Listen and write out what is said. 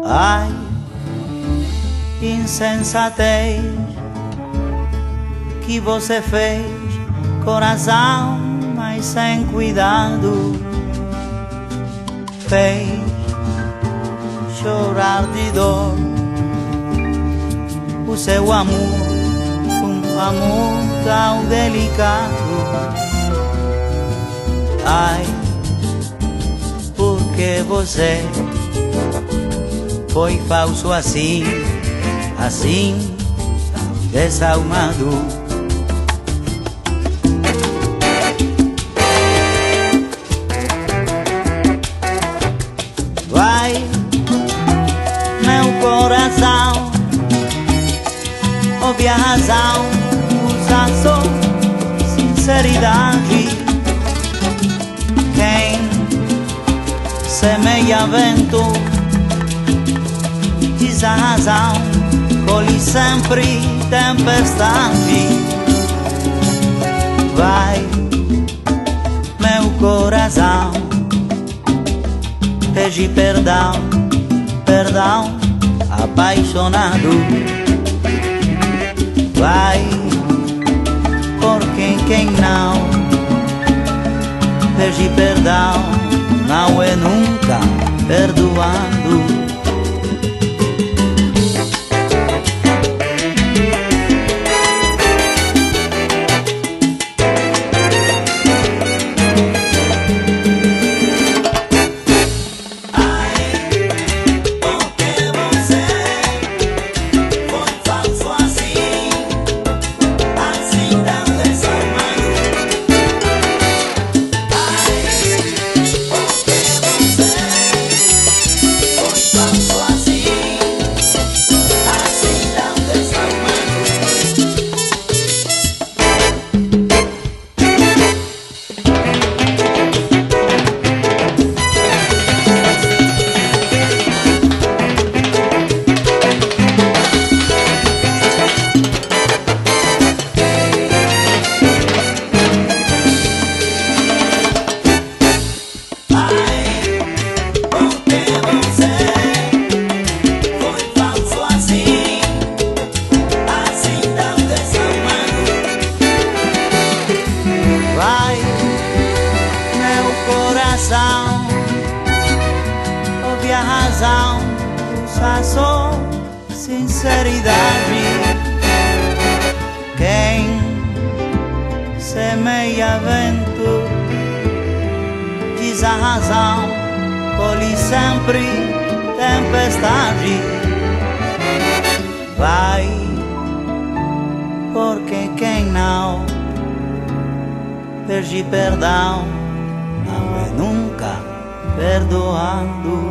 Ai, insensatez que você fez, coração, mas sem cuidado. Fez chorar de dor o seu amor, um amor tão delicado. Ai, porque você foi falso assim, assim, tão desalmado. Vai, meu coração, ouve a razão, usa só sinceridade. Quem semeia vento diz a razão, colhe sempre tempestade. Vai, meu coração, pede perdão, perdão, apaixonado. Vai, por quem não pede perdão, não é nunca perdoando. Ouve a razão, usa só sinceridade. Quem semeia vento diz a razão, colhe sempre tempestade. Vai, porque quem não pede perdão, não é nunca perdoando.